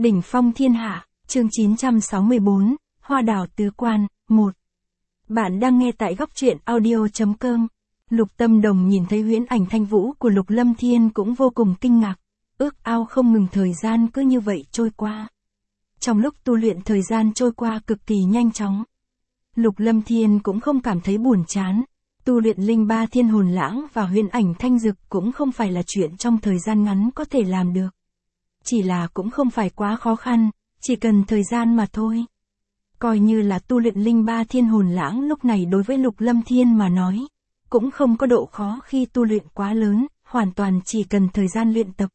Đỉnh phong thiên hạ, chương 964, Hoa đào tứ quan, 1. Bạn đang nghe tại góc truyện audio.com. Lục Tâm Đồng nhìn thấy huyễn ảnh thanh vũ của Lục Lâm Thiên cũng vô cùng kinh ngạc, ước ao không ngừng thời gian cứ như vậy trôi qua. Trong lúc tu luyện thời gian trôi qua cực kỳ nhanh chóng. Lục Lâm Thiên cũng không cảm thấy buồn chán, tu luyện linh ba thiên hồn lãng và huyễn ảnh thanh dực cũng không phải là chuyện trong thời gian ngắn có thể làm được. Chỉ là cũng không phải quá khó khăn, chỉ cần thời gian mà thôi. Coi như là tu luyện linh ba thiên hồn lãng lúc này đối với Lục Lâm Thiên mà nói, cũng không có độ khó khi tu luyện quá lớn, hoàn toàn chỉ cần thời gian luyện tập.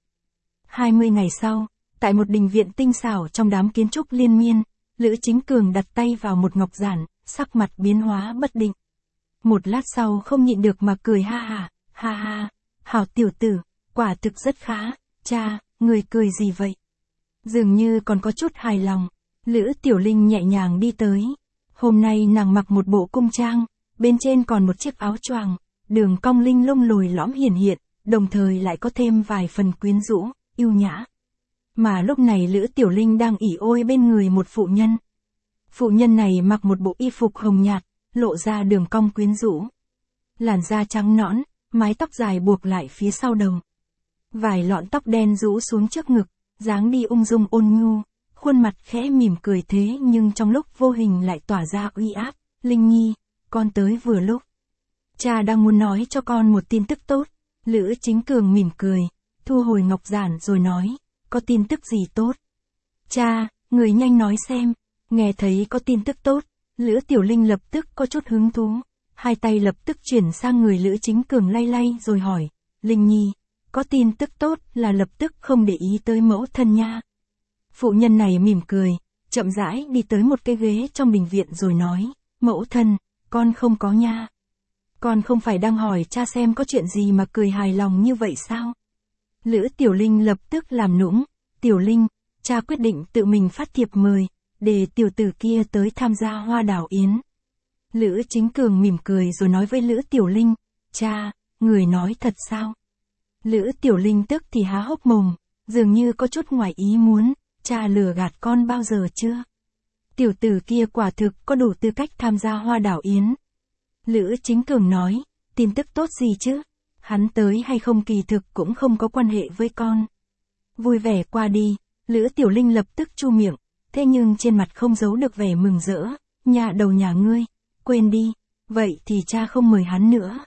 20 ngày sau, tại một đình viện tinh xảo trong đám kiến trúc liên miên, Lữ Chính Cường đặt tay vào một ngọc giản, sắc mặt biến hóa bất định. Một lát sau không nhịn được mà cười ha ha, hảo tiểu tử, quả thực rất khá, cha, người cười gì vậy? Dường như còn có chút hài lòng, Lữ Tiểu Linh nhẹ nhàng đi tới. Hôm nay nàng mặc một bộ cung trang, bên trên còn một chiếc áo choàng, đường cong linh lung lồi lõm hiển hiện, đồng thời lại có thêm vài phần quyến rũ, yêu nhã. Mà lúc này Lữ Tiểu Linh đang ỉ ôi bên người một phụ nhân. Phụ nhân này mặc một bộ y phục hồng nhạt, lộ ra đường cong quyến rũ. Làn da trắng nõn, mái tóc dài buộc lại phía sau đầu. Vài lọn tóc đen rũ xuống trước ngực, dáng đi ung dung ôn nhu, khuôn mặt khẽ mỉm cười thế nhưng trong lúc vô hình lại tỏa ra uy áp. Linh Nhi, con tới vừa lúc. Cha đang muốn nói cho con một tin tức tốt. Lữ Chính Cường mỉm cười, thu hồi ngọc giản rồi nói, có tin tức gì tốt? Cha, người nhanh nói xem. Nghe thấy có tin tức tốt, Lữ Tiểu Linh lập tức có chút hứng thú, hai tay lập tức chuyển sang người Lữ Chính Cường lay lay rồi hỏi, Linh Nhi, có tin tức tốt là lập tức không để ý tới mẫu thân nha. Phụ nhân này mỉm cười, chậm rãi đi tới một cái ghế trong đình viện rồi nói, mẫu thân, con không có nha. Con không phải đang hỏi cha xem có chuyện gì mà cười hài lòng như vậy sao? Lữ Tiểu Linh lập tức làm nũng, Tiểu Linh, cha quyết định tự mình phát thiệp mời, để tiểu tử kia tới tham gia hoa đào yến. Lữ Chính Cường mỉm cười rồi nói với Lữ Tiểu Linh, cha, người nói thật sao? Lữ Tiểu Linh tức thì há hốc mồm, dường như có chút ngoài ý muốn, cha lừa gạt con bao giờ chưa? Tiểu tử kia quả thực có đủ tư cách tham gia hoa đào yến. Lữ Chính Cường nói, tin tức tốt gì chứ? Hắn tới hay không kỳ thực cũng không có quan hệ với con. Vui vẻ qua đi, Lữ Tiểu Linh lập tức chu miệng, thế nhưng trên mặt không giấu được vẻ mừng rỡ, nhà đầu nhà ngươi, quên đi, vậy thì cha không mời hắn nữa.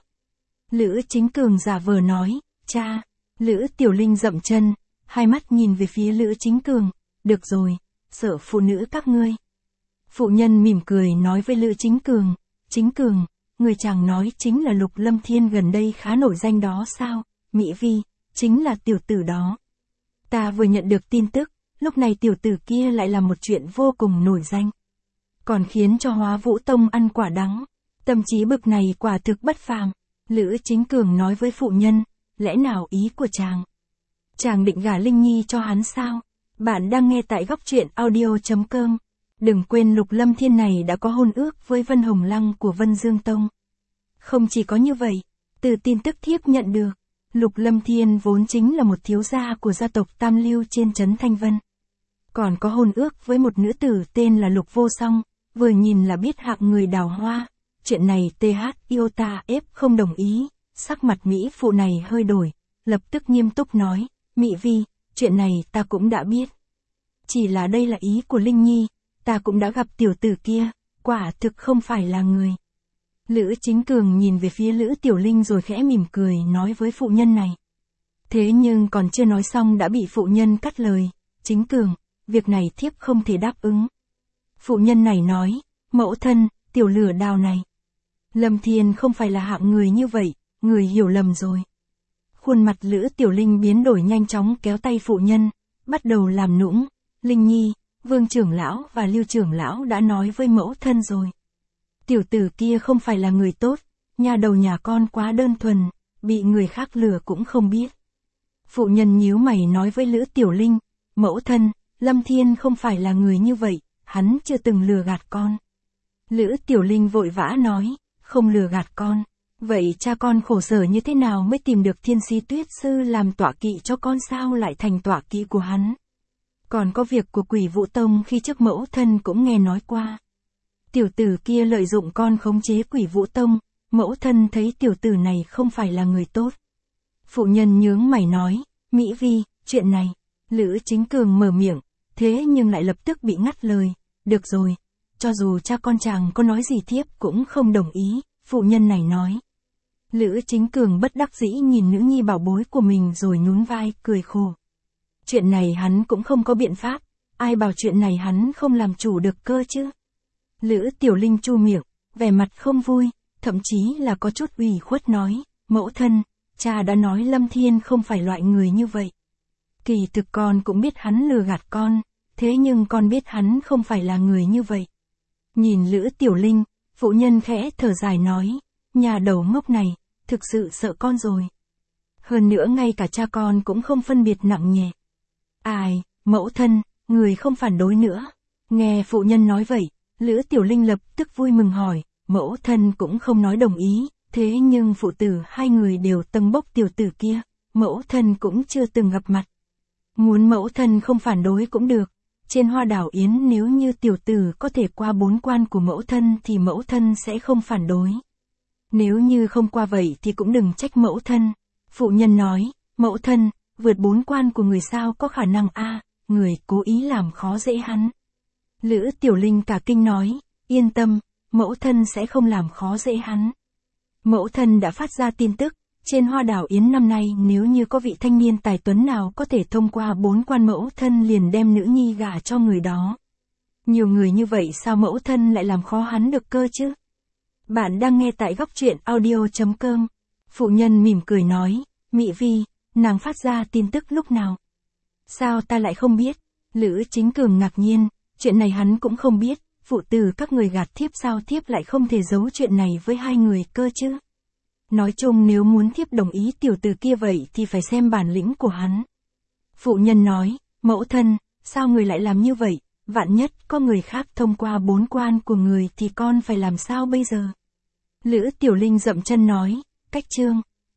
Lữ Chính Cường giả vờ nói, cha. Lữ Tiểu Linh dậm chân, hai mắt nhìn về phía Lữ Chính Cường, được rồi, sợ phụ nữ các ngươi. Phụ nhân mỉm cười nói với Lữ Chính Cường, người chàng nói chính là Lục Lâm Thiên gần đây khá nổi danh đó sao? Mỹ Vi, chính là tiểu tử đó. Ta vừa nhận được tin tức, lúc này tiểu tử kia lại làm một chuyện vô cùng nổi danh. Còn khiến cho Hóa Vũ Tông ăn quả đắng. Tâm trí bực này quả thực bất phàm. Lữ Chính Cường nói với phụ nhân, lẽ nào ý của chàng? Chàng định gả Linh Nhi cho hắn sao? Bạn đang nghe tại góc truyện audio.com. Đừng quên Lục Lâm Thiên này đã có hôn ước với Vân Hồng Lăng của Vân Dương Tông. Không chỉ có như vậy, từ tin tức thiếp nhận được, Lục Lâm Thiên vốn chính là một thiếu gia của gia tộc Tam Lưu trên trấn Thanh Vân. Còn có hôn ước với một nữ tử tên là Lục Vô Song, vừa nhìn là biết hạng người đào hoa. Chuyện này TH Iota F không đồng ý, sắc mặt Mỹ phụ này hơi đổi, lập tức nghiêm túc nói, Mỹ Vi, chuyện này ta cũng đã biết. Chỉ là đây là ý của Linh Nhi, ta cũng đã gặp tiểu tử kia, quả thực không phải là người. Lữ Chính Cường nhìn về phía Lữ Tiểu Linh rồi khẽ mỉm cười nói với phụ nhân này. Thế nhưng còn chưa nói xong đã bị phụ nhân cắt lời, Chính Cường, việc này thiếp không thể đáp ứng. Phụ nhân này nói, mẫu thân, tiểu lửa đào này. Lâm Thiên không phải là hạng người như vậy, người hiểu lầm rồi. Khuôn mặt Lữ Tiểu Linh biến đổi nhanh chóng kéo tay phụ nhân, bắt đầu làm nũng, Linh Nhi, Vương trưởng lão và Lưu trưởng lão đã nói với mẫu thân rồi. Tiểu tử kia không phải là người tốt, nhà đầu nhà con quá đơn thuần, bị người khác lừa cũng không biết. Phụ nhân nhíu mày nói với Lữ Tiểu Linh, mẫu thân, Lâm Thiên không phải là người như vậy, hắn chưa từng lừa gạt con. Lữ Tiểu Linh vội vã nói, không lừa gạt con, vậy cha con khổ sở như thế nào mới tìm được Thiên Si Tuyết Sư làm tọa kỵ cho con sao lại thành tọa kỵ của hắn? Còn có việc của Quỷ Vũ Tông khi trước mẫu thân cũng nghe nói qua. Tiểu tử kia lợi dụng con khống chế Quỷ Vũ Tông, mẫu thân thấy tiểu tử này không phải là người tốt. Phụ nhân nhướng mày nói, Mỹ Vi, chuyện này, Lữ Chính Cường mở miệng, thế nhưng lại lập tức bị ngắt lời, được rồi, cho dù cha con chàng có nói gì thiếp cũng không đồng ý, phụ nhân này nói. Lữ Chính Cường bất đắc dĩ nhìn nữ nhi bảo bối của mình rồi nhún vai, cười khổ. Chuyện này hắn cũng không có biện pháp, ai bảo chuyện này hắn không làm chủ được cơ chứ. Lữ Tiểu Linh chu miệng, vẻ mặt không vui, thậm chí là có chút ủy khuất nói, mẫu thân, cha đã nói Lâm Thiên không phải loại người như vậy. Kỳ thực con cũng biết hắn lừa gạt con, thế nhưng con biết hắn không phải là người như vậy. Nhìn Lữ Tiểu Linh, phụ nhân khẽ thở dài nói, nhà đầu ngốc này, thực sự sợ con rồi. Hơn nữa ngay cả cha con cũng không phân biệt nặng nhẹ. Ai, mẫu thân, người không phản đối nữa. Nghe phụ nhân nói vậy, Lữ Tiểu Linh lập tức vui mừng hỏi, mẫu thân cũng không nói đồng ý, thế nhưng phụ tử hai người đều tâng bốc tiểu tử kia, mẫu thân cũng chưa từng gặp mặt. Muốn mẫu thân không phản đối cũng được, trên Hoa Đảo Yến nếu như tiểu tử có thể qua 4 quan của mẫu thân thì mẫu thân sẽ không phản đối. Nếu như không qua vậy thì cũng đừng trách mẫu thân. Phụ nhân nói, mẫu thân, vượt 4 quan của người sao có khả năng người cố ý làm khó dễ hắn. Lữ Tiểu Linh cả kinh nói, yên tâm, mẫu thân sẽ không làm khó dễ hắn. Mẫu thân đã phát ra tin tức, trên Hoa Đảo Yến năm nay nếu như có vị thanh niên tài tuấn nào có thể thông qua 4 quan mẫu thân liền đem nữ nhi gả cho người đó. Nhiều người như vậy sao mẫu thân lại làm khó hắn được cơ chứ? Bạn đang nghe tại góc truyện audio.com. Phụ nhân mỉm cười nói, Mỹ Vi, nàng phát ra tin tức lúc nào? Sao ta lại không biết? Lữ Chính Cường ngạc nhiên, chuyện này hắn cũng không biết, phụ tử các người gạt thiếp sao thiếp lại không thể giấu chuyện này với hai người cơ chứ? Nói chung nếu muốn thiếp đồng ý tiểu tử kia vậy thì phải xem bản lĩnh của hắn. Phụ nhân nói, mẫu thân, sao người lại làm như vậy, vạn nhất có người khác thông qua 4 quan của người thì con phải làm sao bây giờ? Lữ Tiểu Linh dậm chân nói, cách chương.